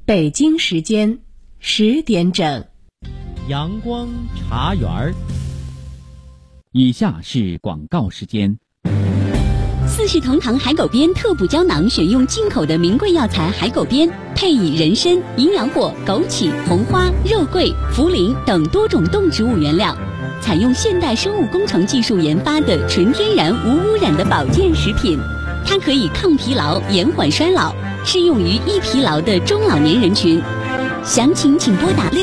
北京时间10点整， 阳光茶园儿。 以下是广告时间。 四世同堂海狗鞭特补胶囊选用进口的名贵药材海狗鞭，配以人参、营养果、枸杞、红花、肉桂、茯苓等多种动植物原料，采用现代生物工程技术研发的纯天然无污染的保健食品。它可以抗疲劳、延缓衰老，适用于易疲劳的中老年人群。详情请拨打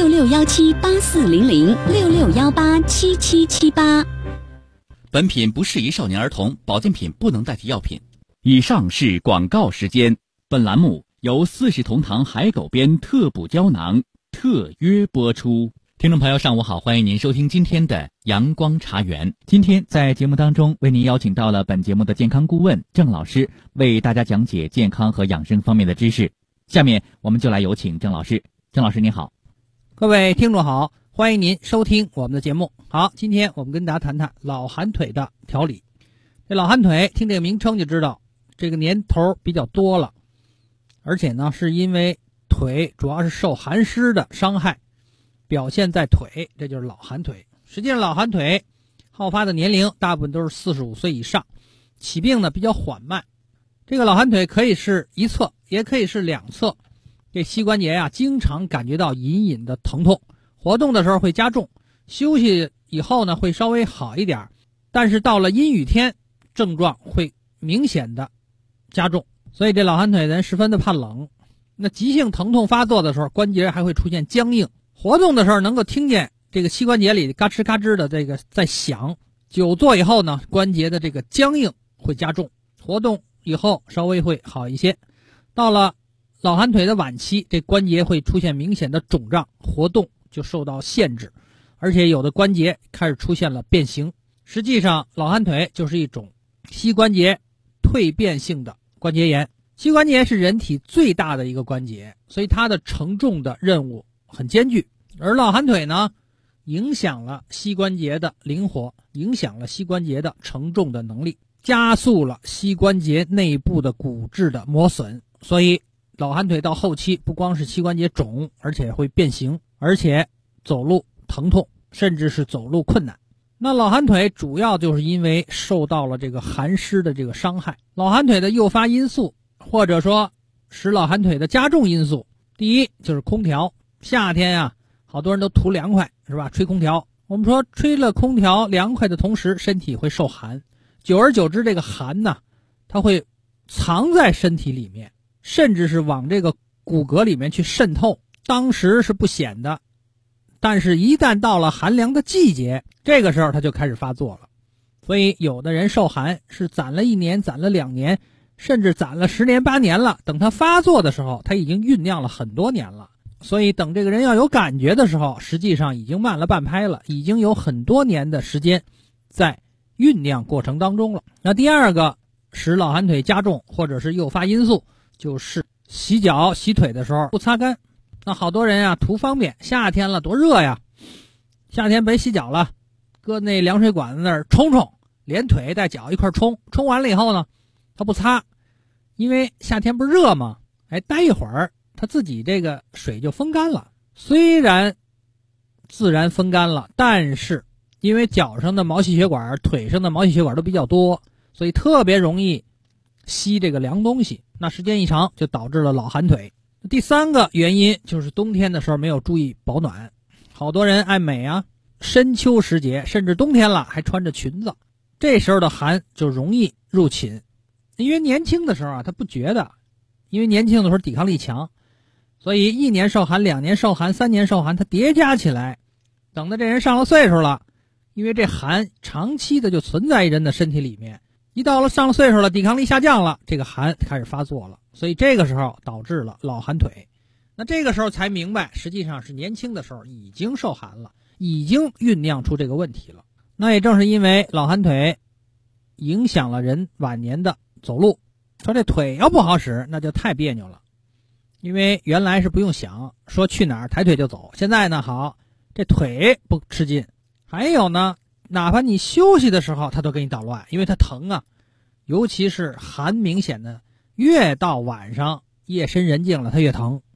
6617840066187778。 本品不适宜少年儿童，保健品不能代替药品。 以上是广告时间。本栏目由四世同堂海狗鞭特补胶囊特约播出。 听众朋友，上午好，欢迎您收听今天的阳光茶园。 今天在节目当中为您邀请到了本节目的健康顾问郑老师，为大家讲解健康和养生方面的知识。下面我们就来有请郑老师。郑老师您好。 各位听众好，欢迎您收听我们的节目。好，今天我们跟大家谈谈老寒腿的调理。这老寒腿听这个名称就知道这个年头比较多了，而且呢是因为腿主要是受寒湿的伤害，表现在腿，这就是老寒腿。实际上老寒腿好发的年龄大部分都是45岁以上，起病呢比较缓慢。这个老寒腿可以是一侧也可以是两侧，这膝关节呀经常感觉到隐隐的疼痛，活动的时候会加重，休息以后呢会稍微好一点，但是到了阴雨天症状会明显的加重。所以这老寒腿人十分的怕冷，那急性疼痛发作的时候关节还会出现僵硬，活动的时候能够听见这个膝关节里嘎吱嘎吱的这个在响。久坐以后呢，关节的这个僵硬会加重，活动以后稍微会好一些。到了老寒腿的晚期，这关节会出现明显的肿胀，活动就受到限制，而且有的关节开始出现了变形。实际上老寒腿就是一种膝关节蜕变性的关节炎。膝关节是人体最大的一个关节，所以它的承重的任务很艰巨，而老寒腿呢影响了膝关节的灵活，影响了膝关节的承重的能力，加速了膝关节内部的骨质的磨损。所以老寒腿到后期不光是膝关节肿，而且会变形，而且走路疼痛，甚至是走路困难。那老寒腿主要就是因为受到了这个寒湿的这个伤害。老寒腿的诱发因素，或者说使老寒腿的加重因素，第一就是空调。夏天啊好多人都图凉快是吧，吹空调。我们说吹了空调凉快的同时身体会受寒，久而久之这个寒呢它会藏在身体里面，甚至是往这个骨骼里面去渗透，当时是不显的，但是一旦到了寒凉的季节，这个时候它就开始发作了。所以有的人受寒是攒了1年，攒了2年，甚至攒了10年8年了，等它发作的时候它已经酝酿了很多年了。所以等这个人要有感觉的时候，实际上已经慢了半拍了，已经有很多年的时间在酝酿过程当中了。那第二个使老寒腿加重或者是诱发因素，就是洗脚洗腿的时候不擦干。那好多人啊图方便，夏天了多热呀，夏天别洗脚了，搁那凉水管子那儿冲冲，连腿带脚一块冲，冲完了以后呢他不擦，因为夏天不是热吗，待一会儿他自己这个水就风干了。虽然自然风干了，但是因为脚上的毛细血管腿上的毛细血管都比较多，所以特别容易吸这个凉东西，那时间一长就导致了老寒腿。第三个原因就是冬天的时候没有注意保暖，好多人爱美啊，深秋时节甚至冬天了还穿着裙子，这时候的寒就容易入侵。因为年轻的时候啊他不觉得，因为年轻的时候抵抗力强，所以1年受寒2年受寒3年受寒，它叠加起来，等到这人上了岁数了，因为这寒长期的就存在人的身体里面，一到了上了岁数了，抵抗力下降了，这个寒开始发作了，所以这个时候导致了老寒腿。那这个时候才明白，实际上是年轻的时候已经受寒了，已经酝酿出这个问题了。那也正是因为老寒腿影响了人晚年的走路，说这腿要不好使那就太别扭了。因为原来是不用想，说去哪儿抬腿就走，现在呢好，这腿不吃劲，还有呢哪怕你休息的时候它都给你捣乱，因为它疼啊。尤其是寒明显的，越到晚上夜深人静了它越疼。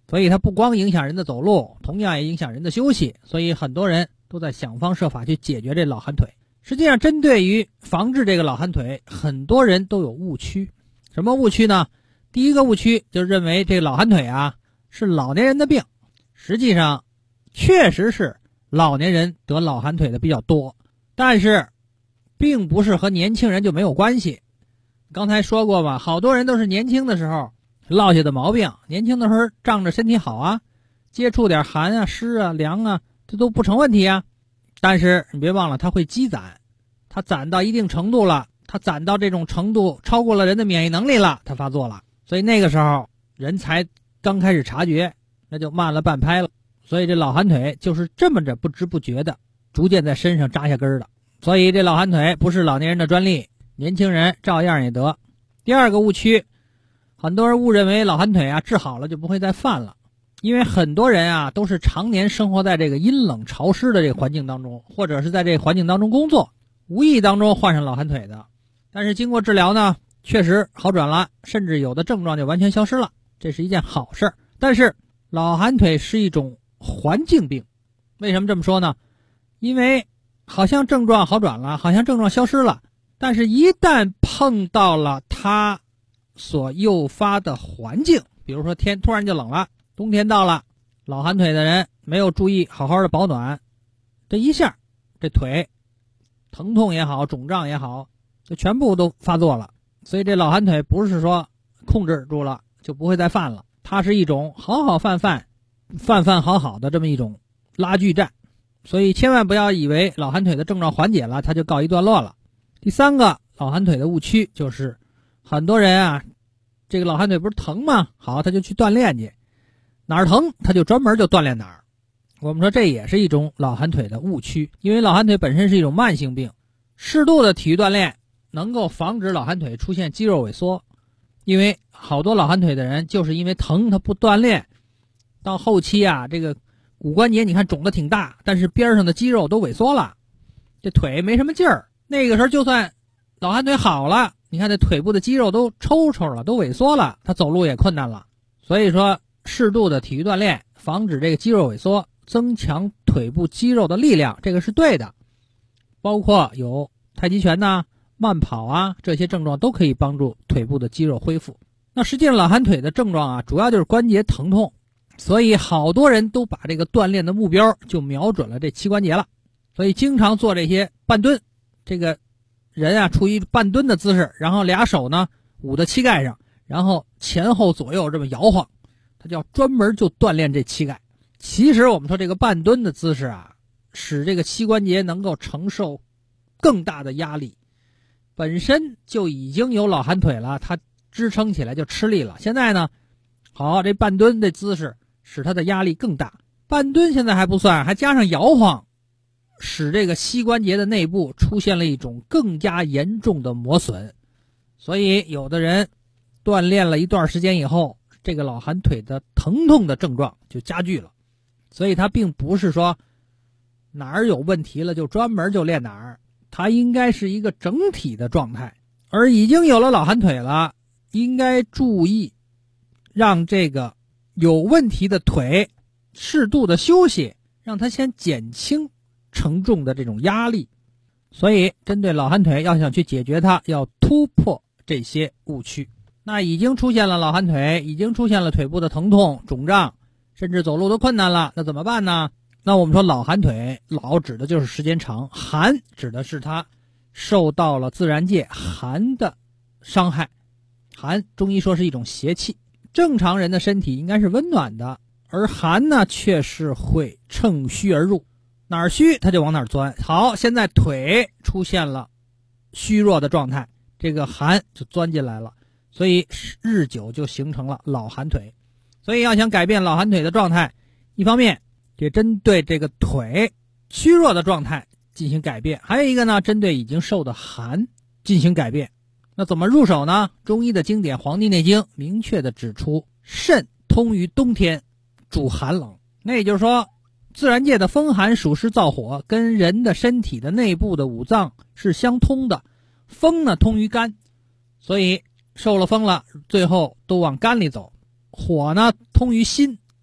所以它不光影响人的走路，同样也影响人的休息，所以很多人都在想方设法去解决这老寒腿。实际上针对于防治这个老寒腿，很多人都有误区。什么误区呢？第一个误区就是认为这老寒腿啊是老年人的病，实际上确实是老年人得老寒腿的比较多，但是并不是和年轻人就没有关系。刚才说过吧，好多人都是年轻的时候落下的毛病，年轻的时候仗着身体好啊，接触点寒啊、湿啊、凉啊，这都不成问题啊。但是你别忘了，它会积攒，它攒到一定程度了，它攒到这种程度超过了人的免疫能力了，它发作了，所以那个时候人才刚开始察觉，那就慢了半拍了。所以这老寒腿就是这么着不知不觉的逐渐在身上扎下根的。所以这老寒腿不是老年人的专利，年轻人照样也得。第二个误区，很多人误认为老寒腿啊治好了就不会再犯了，因为很多人啊都是常年生活在这个阴冷潮湿的这个环境当中，或者是在这个环境当中工作，无意当中患上老寒腿的。但是经过治疗呢，确实好转了，甚至有的症状就完全消失了，这是一件好事。但是老寒腿是一种环境病，为什么这么说呢？因为好像症状好转了，好像症状消失了，但是一旦碰到了它所诱发的环境，比如说天突然就冷了，冬天到了，老寒腿的人没有注意好好的保暖，这一下这腿疼痛也好，肿胀也好，就全部都发作了。所以这老寒腿不是说控制住了就不会再犯了，它是一种好好犯好好的这么一种拉锯战。所以千万不要以为老寒腿的症状缓解了，它就告一段落了。第三个老寒腿的误区就是很多人啊，这个老寒腿不是疼吗？好，他就去锻炼去，哪儿疼他就专门就锻炼哪儿。我们说这也是一种老寒腿的误区，因为老寒腿本身是一种慢性病，适度的体育锻炼能够防止老寒腿出现肌肉萎缩。因为好多老寒腿的人就是因为疼他不锻炼，到后期啊这个骨关节你看肿得挺大，但是边上的肌肉都萎缩了，这腿没什么劲儿。那个时候就算老寒腿好了，你看这腿部的肌肉都抽抽了，都萎缩了，他走路也困难了。所以说适度的体育锻炼防止这个肌肉萎缩，增强腿部肌肉的力量，这个是对的。包括有太极拳呐、慢跑啊，这些症状都可以帮助腿部的肌肉恢复。那实际上老寒腿的症状啊，主要就是关节疼痛，所以好多人都把这个锻炼的目标就瞄准了这膝关节了，所以经常做这些半蹲，这个人啊处于半蹲的姿势，然后俩手呢捂在膝盖上，然后前后左右这么摇晃，他就要专门就锻炼这膝盖。其实我们说这个半蹲的姿势啊，使这个膝关节能够承受更大的压力，本身就已经有老寒腿了，它支撑起来就吃力了。现在呢，好，这半蹲的姿势使它的压力更大。半蹲现在还不算，还加上摇晃，使这个膝关节的内部出现了一种更加严重的磨损。所以有的人锻炼了一段时间以后，这个老寒腿的疼痛的症状就加剧了。所以它并不是说哪儿有问题了就专门就练哪儿，它应该是一个整体的状态。而已经有了老寒腿了，应该注意让这个有问题的腿适度的休息，让它先减轻承重的这种压力。所以针对老寒腿要想去解决它，要突破这些误区。那已经出现了老寒腿，已经出现了腿部的疼痛、肿胀，甚至走路都困难了，那怎么办呢？那我们说老寒腿，老指的就是时间长，寒指的是它受到了自然界寒的伤害。寒中医说是一种邪气，正常人的身体应该是温暖的，而寒呢却是会乘虚而入，哪儿虚它就往哪儿钻。好，现在腿出现了虚弱的状态，这个寒就钻进来了，所以日久就形成了老寒腿。所以要想改变老寒腿的状态，一方面也针对这个腿虚弱的状态进行改变，还有一个呢，针对已经受的寒进行改变。那怎么入手呢？中医的经典《黄帝内经》明确的指出，肾通于冬天，主寒冷。那也就是说，自然界的风寒暑湿燥火跟人的身体的内部的五脏是相通的。风呢通于肝，所以受了风了，最后都往肝里走。火呢通于心，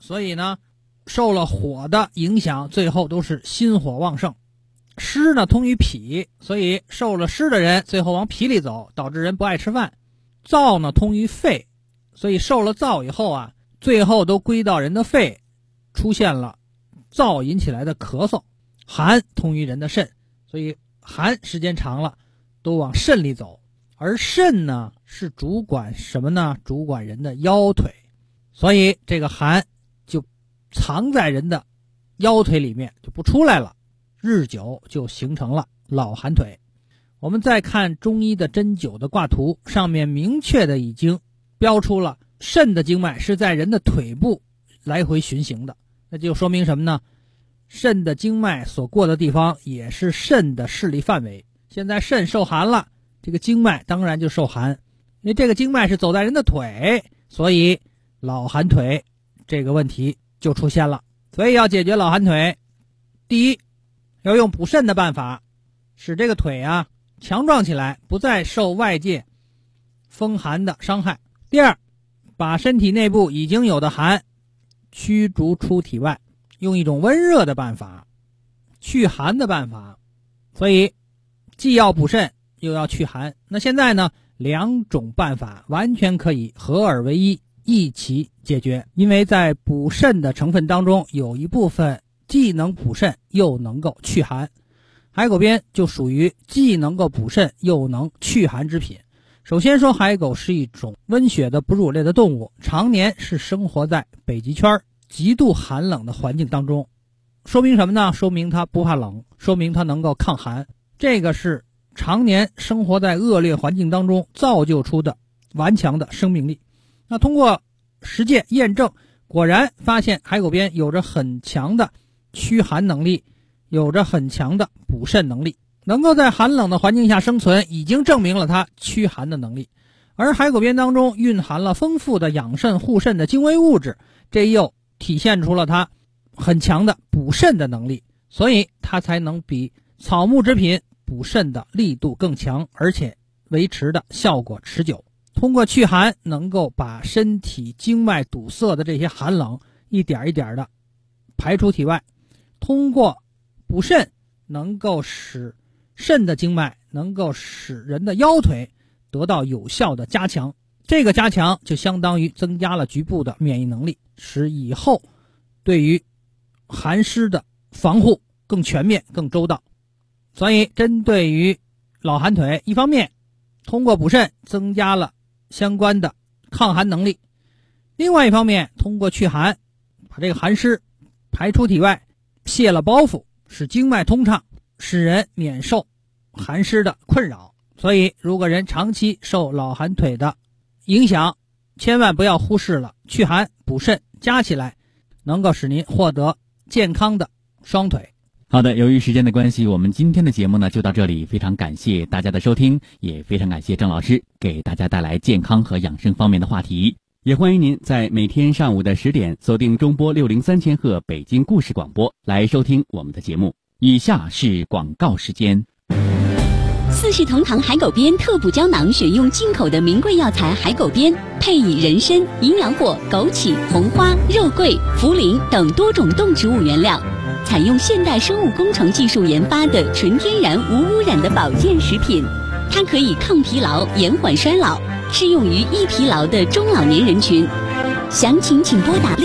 所以呢受了火的影响，最后都是心火旺盛。湿呢通于脾，所以受了湿的人最后往脾里走，导致人不爱吃饭。燥呢通于肺，所以受了燥以后啊，最后都归到人的肺，出现了燥引起来的咳嗽。寒通于人的肾，所以寒时间长了都往肾里走，而肾呢是主管什么呢？主管人的腰腿，所以这个寒就藏在人的腰腿里面，就不出来了，日久就形成了老寒腿。我们再看中医的针灸的卦图，上面明确的已经标出了肾的经脉是在人的腿部来回循行的，那就说明什么呢？肾的经脉所过的地方也是肾的势力范围。现在肾受寒了，这个经脉当然就受寒，因为这个经脉是走在人的腿，所以老寒腿这个问题就出现了。所以要解决老寒腿，第一，要用补肾的办法，使这个腿啊强壮起来，不再受外界风寒的伤害。第二，把身体内部已经有的寒驱逐出体外，用一种温热的办法，祛寒的办法。所以既要补肾又要祛寒。那现在呢，两种办法完全可以合二为一，一起解决。因为在补肾的成分当中，有一部分既能补肾又能够祛寒，海狗鞭就属于既能够补肾又能祛寒之品。首先说，海狗是一种温血的哺乳类的动物，常年是生活在北极圈极度寒冷的环境当中。说明什么呢？说明它不怕冷，说明它能够抗寒。这个是常年生活在恶劣环境当中造就出的顽强的生命力。那通过实践验证，果然发现海狗鞭有着很强的驱寒能力，有着很强的补肾能力，能够在寒冷的环境下生存，已经证明了它驱寒的能力。而海狗鞭当中蕴含了丰富的养肾护肾的精微物质，这又体现出了它很强的补肾的能力，所以它才能比草木之品补肾的力度更强，而且维持的效果持久。通过祛寒，能够把身体经脉堵塞的这些寒冷一点一点的排出体外。通过补肾，能够使肾的经脉，能够使人的腰腿得到有效的加强。这个加强就相当于增加了局部的免疫能力，使以后对于寒湿的防护更全面更周到。所以针对于老寒腿，一方面通过补肾增加了相关的抗寒能力，另外一方面通过祛寒，把这个寒湿排出体外，卸了包袱，使经脉通畅，使人免受寒湿的困扰。所以如果人长期受老寒腿的影响，千万不要忽视了祛寒补肾加起来能够使您获得健康的双腿。 好的，由于时间的关系，我们今天的节目呢就到这里，非常感谢大家的收听，也非常感谢郑老师给大家带来健康和养生方面的话题。也欢迎您在每天上午的10点锁定中波603赫北京故事广播来收听我们的节目。以下是广告时间。 四世同堂海狗鞭特补胶囊选用进口的名贵药材海狗鞭，配以人参、营养果、枸杞、红花、肉桂、茯苓等多种动植物原料，采用现代生物工程技术研发的纯天然无污染的保健食品。它可以抗疲劳、延缓衰老，适用于易疲劳的中老年人群。详情请拨打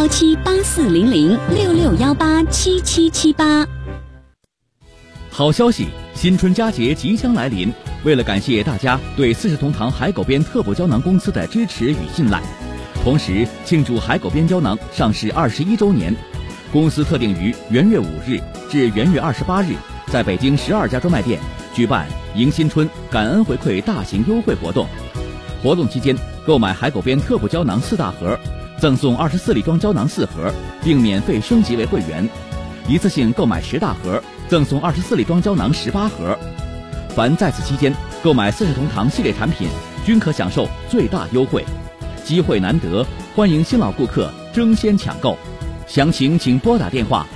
6617840066187778。 好消息，新春佳节即将来临，为了感谢大家对四世同堂海狗鞭特补胶囊公司的支持与信赖，同时庆祝海狗鞭胶囊上市21周年，公司特定于元月5日至元月28日，在北京12家专卖店举办迎新春感恩回馈大型优惠活动。活动期间，购买海狗鞭特补胶囊4大盒，赠送24粒装胶囊4盒，并免费升级为会员。一次性购买10大盒，赠送24粒装胶囊18盒。凡在此期间购买四世同堂系列产品，均可享受最大优惠。机会难得，欢迎新老顾客争先抢购。详情请拨打电话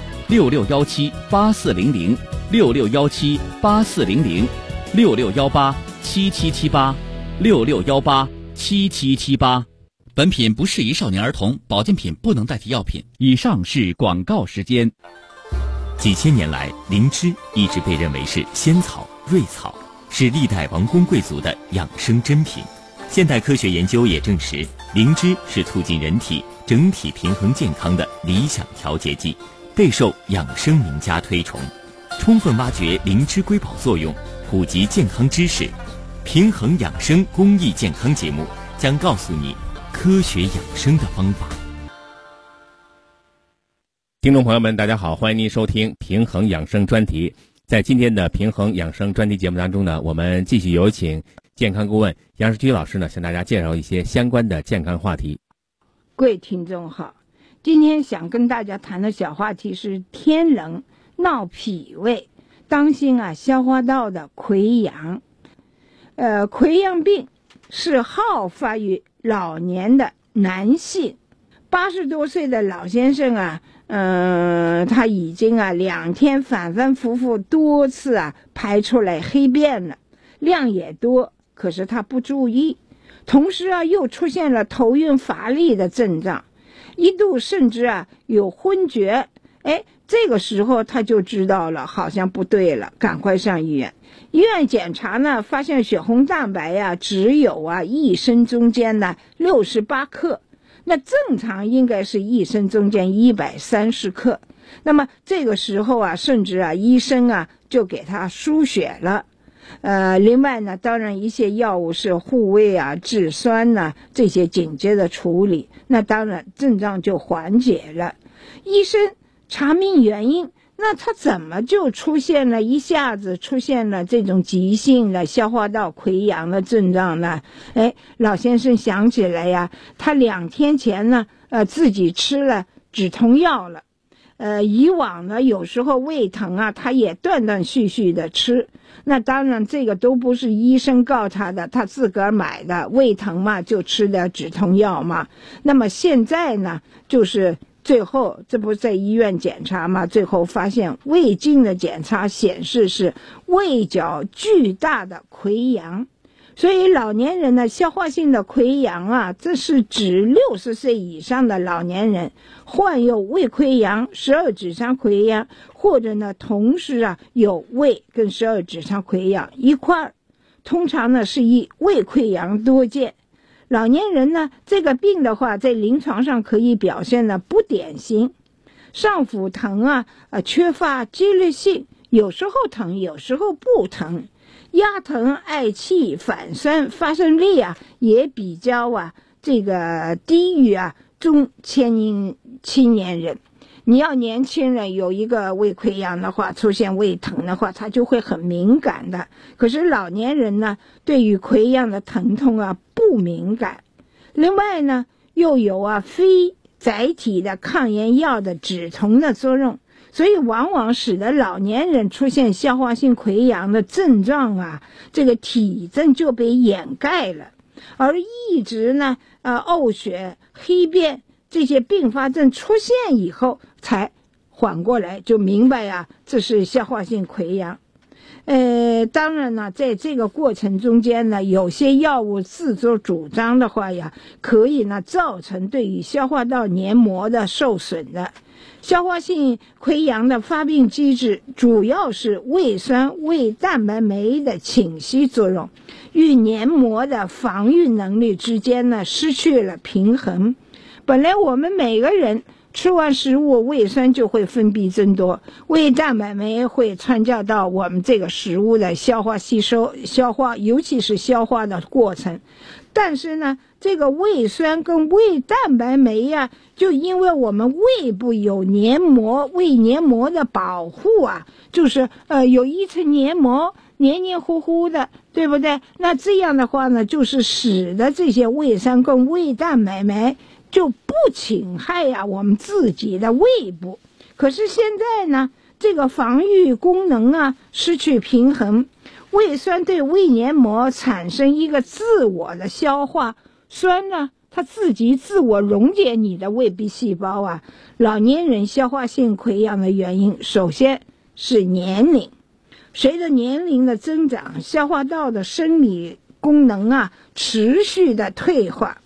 66178400661784006618777866187778， 本品不适宜少年儿童，保健品不能代替药品。 以上是广告时间。 几千年来，灵芝一直被认为是仙草、瑞草，是历代王公贵族的养生珍品。现代科学研究也证实，灵芝是促进人体整体平衡健康的理想调节剂，备受养生名家推崇。充分挖掘灵芝瑰宝作用，普及健康知识，平衡养生公益健康节目将告诉你科学养生的方法。 听众朋友们，大家好，欢迎您收听平衡养生专题。在今天的平衡养生专题节目当中呢，我们继续有请健康顾问杨世居老师呢，向大家介绍一些相关的健康话题。 各位听众好，今天想跟大家谈的小话题是天冷闹脾胃，当心啊消化道的溃疡。溃疡病是好发于老年的男性，80多岁的老先生啊，他已经2天反反复复多次排出来黑便了，量也多，可是他不注意，同时又出现了头晕乏力的症状，一度甚至有昏厥。这个时候他就知道了，好像不对了，赶快上医院。医院检查呢，发现血红蛋白只有1升中间的68克，那正常应该是1升中间130克。那么这个时候甚至医生就给他输血了。另外呢，当然一些药物是护胃治酸这些紧接着处理，那当然症状就缓解了。医生查明原因，那他怎么就一下子出现了这种急性的消化道溃疡的症状呢？老先生想起来他2天前呢自己吃了止痛药了。以往呢有时候胃疼他也断断续续的吃，那当然这个都不是医生告他的，他自个儿买的，胃疼嘛就吃点止痛药嘛。那么现在呢就是最后这不在医院检查嘛，最后发现胃镜的检查显示是胃角巨大的溃疡。所以老年人的消化性的溃疡这是指60岁以上的老年人患有胃溃疡、十二指肠溃疡，或者呢同时有胃跟十二指肠溃疡一块儿，通常呢是以胃溃疡多见。老年人呢这个病的话，在临床上可以表现的不典型，上腹疼缺乏规律性，有时候疼有时候不疼，压疼嗳气反酸，发生率也比较这个低于中青年人。你要年轻人有一个胃溃疡的话，出现胃疼的话，他就会很敏感的。可是老年人呢，对于溃疡的疼痛不敏感。另外呢，又有非载体的抗炎药的止痛的作用，所以往往使得老年人出现消化性溃疡的症状这个体征就被掩盖了，而一直呢呕血、黑便这些并发症出现以后才缓过来，就明白这是消化性溃疡。当然呢，在这个过程中间呢，有些药物自作主张的话可以呢造成对于消化道黏膜的受损的。消化性溃疡的发病机制主要是胃酸、胃蛋白酶的侵袭作用，与黏膜的防御能力之间呢失去了平衡。本来我们每个人吃完食物，胃酸就会分泌增多，胃蛋白酶会参加到我们这个食物的消化吸收、消化，尤其是消化的过程。但是呢，这个胃酸跟胃蛋白酶就因为我们胃部有黏膜，胃黏膜的保护就是有一层黏膜黏黏糊糊的，对不对？那这样的话呢，就是使得这些胃酸跟胃蛋白酶就不侵害我们自己的胃部。可是现在呢，这个防御功能失去平衡，胃酸对胃黏膜产生一个自我的消化，酸呢它自己自我溶解你的胃壁细胞老年人消化性溃疡的原因，首先是年龄，随着年龄的增长，消化道的生理功能持续的退化，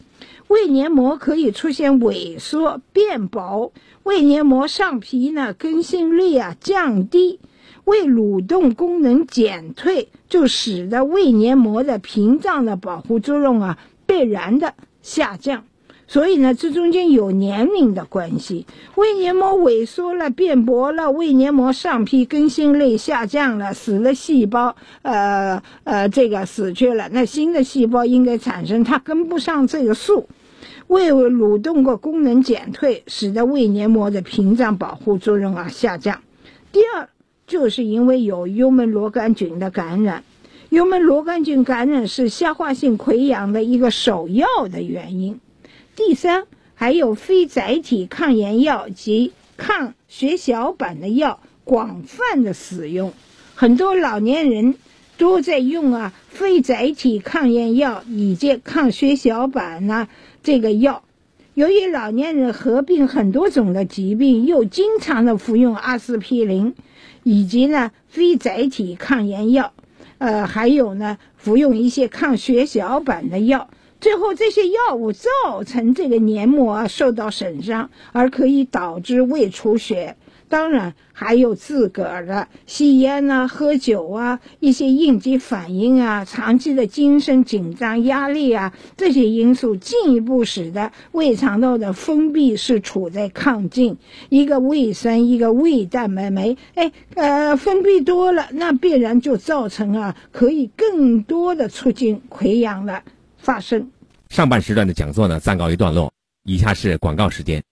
胃黏膜可以出现萎缩变薄，胃黏膜上皮呢更新率降低，胃蠕动功能减退，就使得胃黏膜的屏障的保护作用必然的下降。所以呢，这中间有年龄的关系。胃黏膜萎缩了变薄了，胃黏膜上皮更新率下降了，死了细胞死去了，那新的细胞应该产生，它跟不上这个速。胃蠕动的功能减退，使得胃黏膜的屏障保护作用下降。第二，就是因为有幽门螺杆菌的感染。幽门螺杆菌感染是消化性溃疡的一个首要的原因。第三，还有非载体抗炎药及抗血小板的药广泛的使用，很多老年人都在用非载体抗炎药以及抗血小板这个药。由于老年人合并很多种的疾病，又经常的服用阿司匹林以及非载体抗炎药，还有服用一些抗血小板的药，最后这些药物造成这个黏膜受到损伤，而可以导致胃出血。当然还有自个儿的吸烟喝酒一些应激反应长期的精神紧张压力这些因素进一步使得胃肠道的封闭是处在亢进，一个胃酸一个胃蛋白酶封闭多了，那必然就造成可以更多的促进溃疡的发生。 上半时段的讲座呢暂告一段落，以下是广告时间。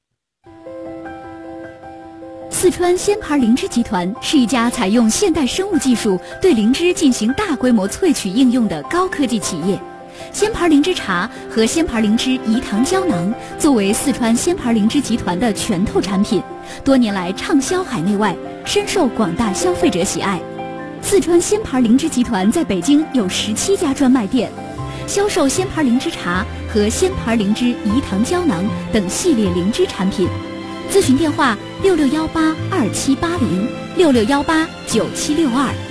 四川鲜牌灵芝集团是一家采用现代生物技术对灵芝进行大规模萃取应用的高科技企业。鲜牌灵芝茶和鲜牌灵芝饴糖胶囊作为四川鲜牌灵芝集团的拳头产品，多年来畅销海内外，深受广大消费者喜爱。四川鲜牌灵芝集团在北京有17家专卖店，销售鲜牌灵芝茶和鲜牌灵芝饴糖胶囊等系列灵芝产品。咨询电话66182780，66189762。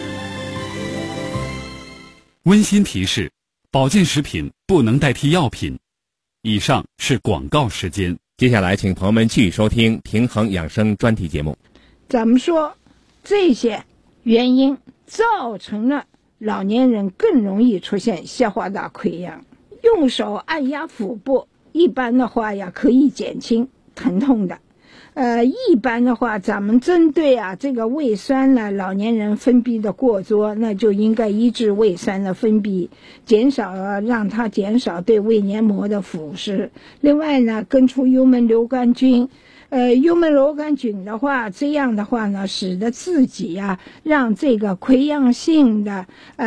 温馨提示：保健食品不能代替药品。以上是广告时间。 接下来，请朋友们继续收听平衡养生专题节目。 咱们说，这些原因造成了老年人更容易出现消化道溃疡。用手按压腹部，一般的话可以减轻疼痛的。一般的话，咱们针对这个胃酸老年人分泌的过多，那就应该抑制胃酸的分泌，让它减少对胃黏膜的腐蚀。另外根除幽门螺杆菌。幽门螺杆菌的话，这样的话呢，使得自己让这个溃疡性的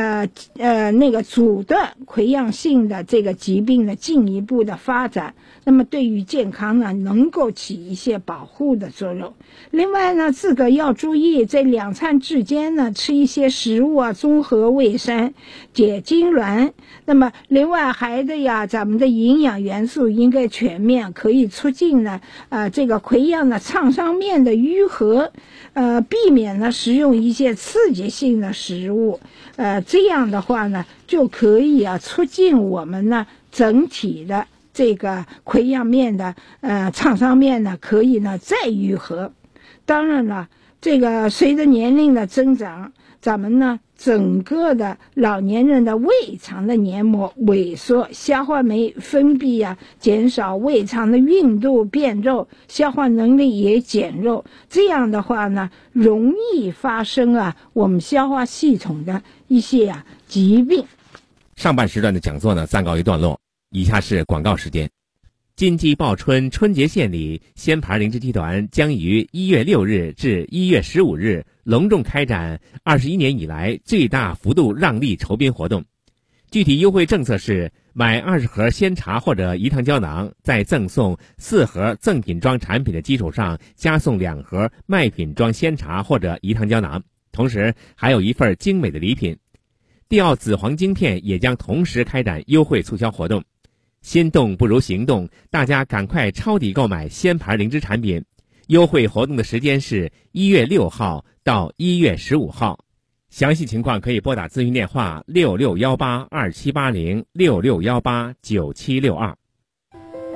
阻断溃疡性的这个疾病的进一步的发展，那么对于健康能够起一些保护的作用。另外自个要注意在两餐之间吃一些食物综合胃酸、解痉挛。那么另外咱们的营养元素应该全面，可以促进这个溃疡的创伤面的愈合，避免食用一些刺激性的食物，这样的话就可以促进我们整体的这个溃疡面的创伤面可以再愈合。当然了，这个随着年龄的增长，咱们整个的老年人的胃肠的黏膜萎缩，消化酶分泌减少，胃肠的运动变肉，消化能力也减弱。这样的话容易发生我们消化系统的一些疾病。 上半时段的讲座呢暂告一段落，以下是广告时间。金鸡报春春节献礼，鲜牌灵芝集团将于1月6日至1月15日隆重开展21年以来最大幅度让利筹编活动。具体优惠政策是：买20盒鲜茶或者饴糖胶囊，在赠送4盒赠品装产品的基础上，加送2盒卖品装鲜茶或者饴糖胶囊，同时还有一份精美的礼品。帝奥紫黄晶片也将同时开展优惠促销活动。心动不如行动，大家赶快抄底购买鲜牌灵芝产品。优惠活动的时间是1月6号到1月15号。详细情况可以拨打咨询电话66182780，66189762。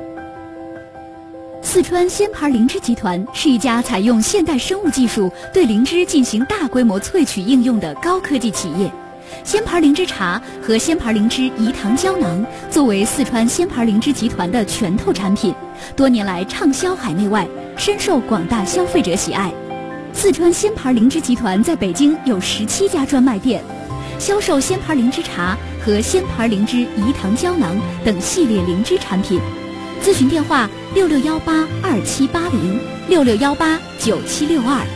四川鲜牌灵芝集团是一家采用现代生物技术对灵芝进行大规模萃取应用的高科技企业。鲜牌灵芝茶和鲜牌灵芝饴糖胶囊作为四川鲜牌灵芝集团的拳头产品，多年来畅销海内外，深受广大消费者喜爱。四川鲜牌灵芝集团在北京有17家专卖店，销售鲜牌灵芝茶和鲜牌灵芝饴糖胶囊等系列灵芝产品。咨询电话6618278066189762。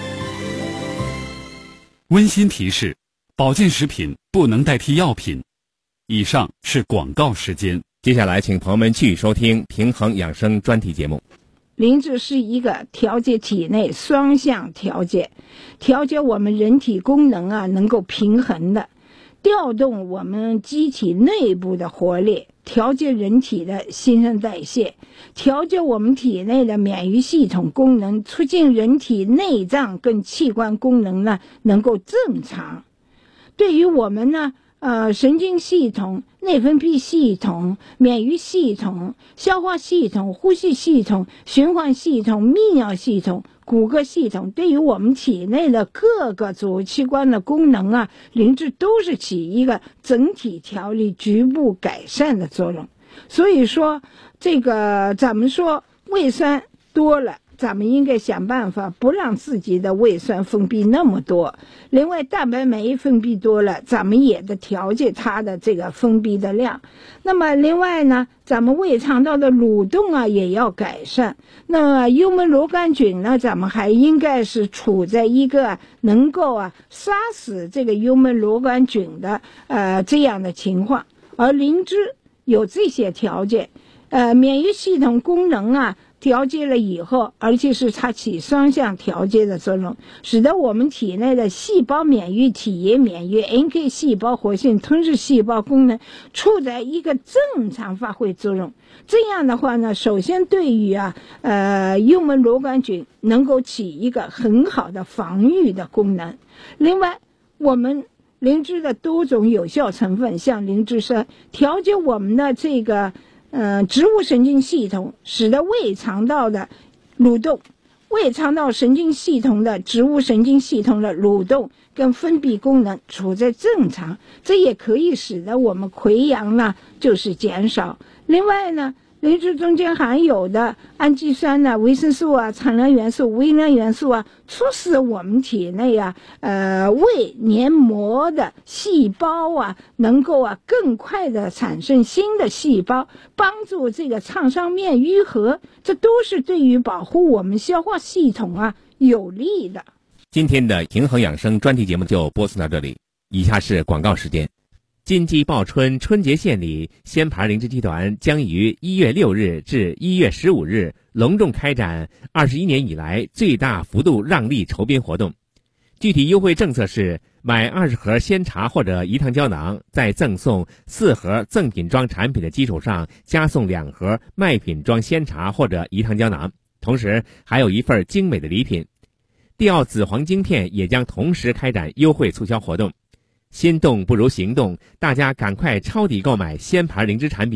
温馨提示：保健食品不能代替药品。以上是广告时间。 接下来，请朋友们继续收听平衡养生专题节目。 灵芝是一个调节体内双向调节我们人体功能啊，能够平衡的，调动我们机体内部的活力，调节人体的新陈代谢，调节我们体内的免疫系统功能，促进人体内脏跟器官功能呢能够正常。对于我们呢神经系统、内分泌系统、免疫系统、消化系统、呼吸系统、循环系统、泌尿系统、骨骼系统，对于我们体内的各个主器官的功能啊，灵芝都是起一个整体调理、局部改善的作用。所以说，这个咱们说胃酸多了，咱们应该想办法不让自己的胃酸分泌那么多。另外，蛋白酶分泌多了，咱们也得调节它的这个分泌的量。那么另外呢，咱们胃肠道的蠕动啊也要改善。那么幽门螺杆菌呢，咱们还应该是处在一个能够杀死这个幽门螺杆菌的这样的情况。而灵芝有这些条件，免疫系统功能啊调节了以后，而且是它起双向调节的作用，使得我们体内的细胞免疫、体液免疫、NK 细胞活性、吞噬细胞功能处在一个正常发挥作用。这样的话呢，首先对于幽门螺杆菌能够起一个很好的防御的功能。另外，我们灵芝的多种有效成分，像灵芝参，调节我们的这个植物神经系统，使得胃肠道的蠕动，胃肠道神经系统的植物神经系统的蠕动跟分泌功能处在正常，这也可以使得我们溃疡呢就是减少。另外呢，灵芝中间含有的氨基酸呢、维生素啊、产粮元素、微量元素啊，促使我们体内胃黏膜的细胞啊，能够更快的产生新的细胞，帮助这个肠上面愈合，这都是对于保护我们消化系统有利的。 今天的平衡养生专题节目就播送到这里，以下是广告时间。金鸡报春春节献礼，鲜牌灵芝集团将于1月6日至1月15日隆重开展21年以来最大幅度让利筹编活动。具体优惠政策是，买20盒鲜茶或者饴糖胶囊，在赠送4盒赠品装产品的基础上，加送2盒卖品装鲜茶或者饴糖胶囊，同时还有一份精美的礼品。帝奥紫黄晶片也将同时开展优惠促销活动。心动不如行动，大家赶快抄底购买鲜牌灵芝产品。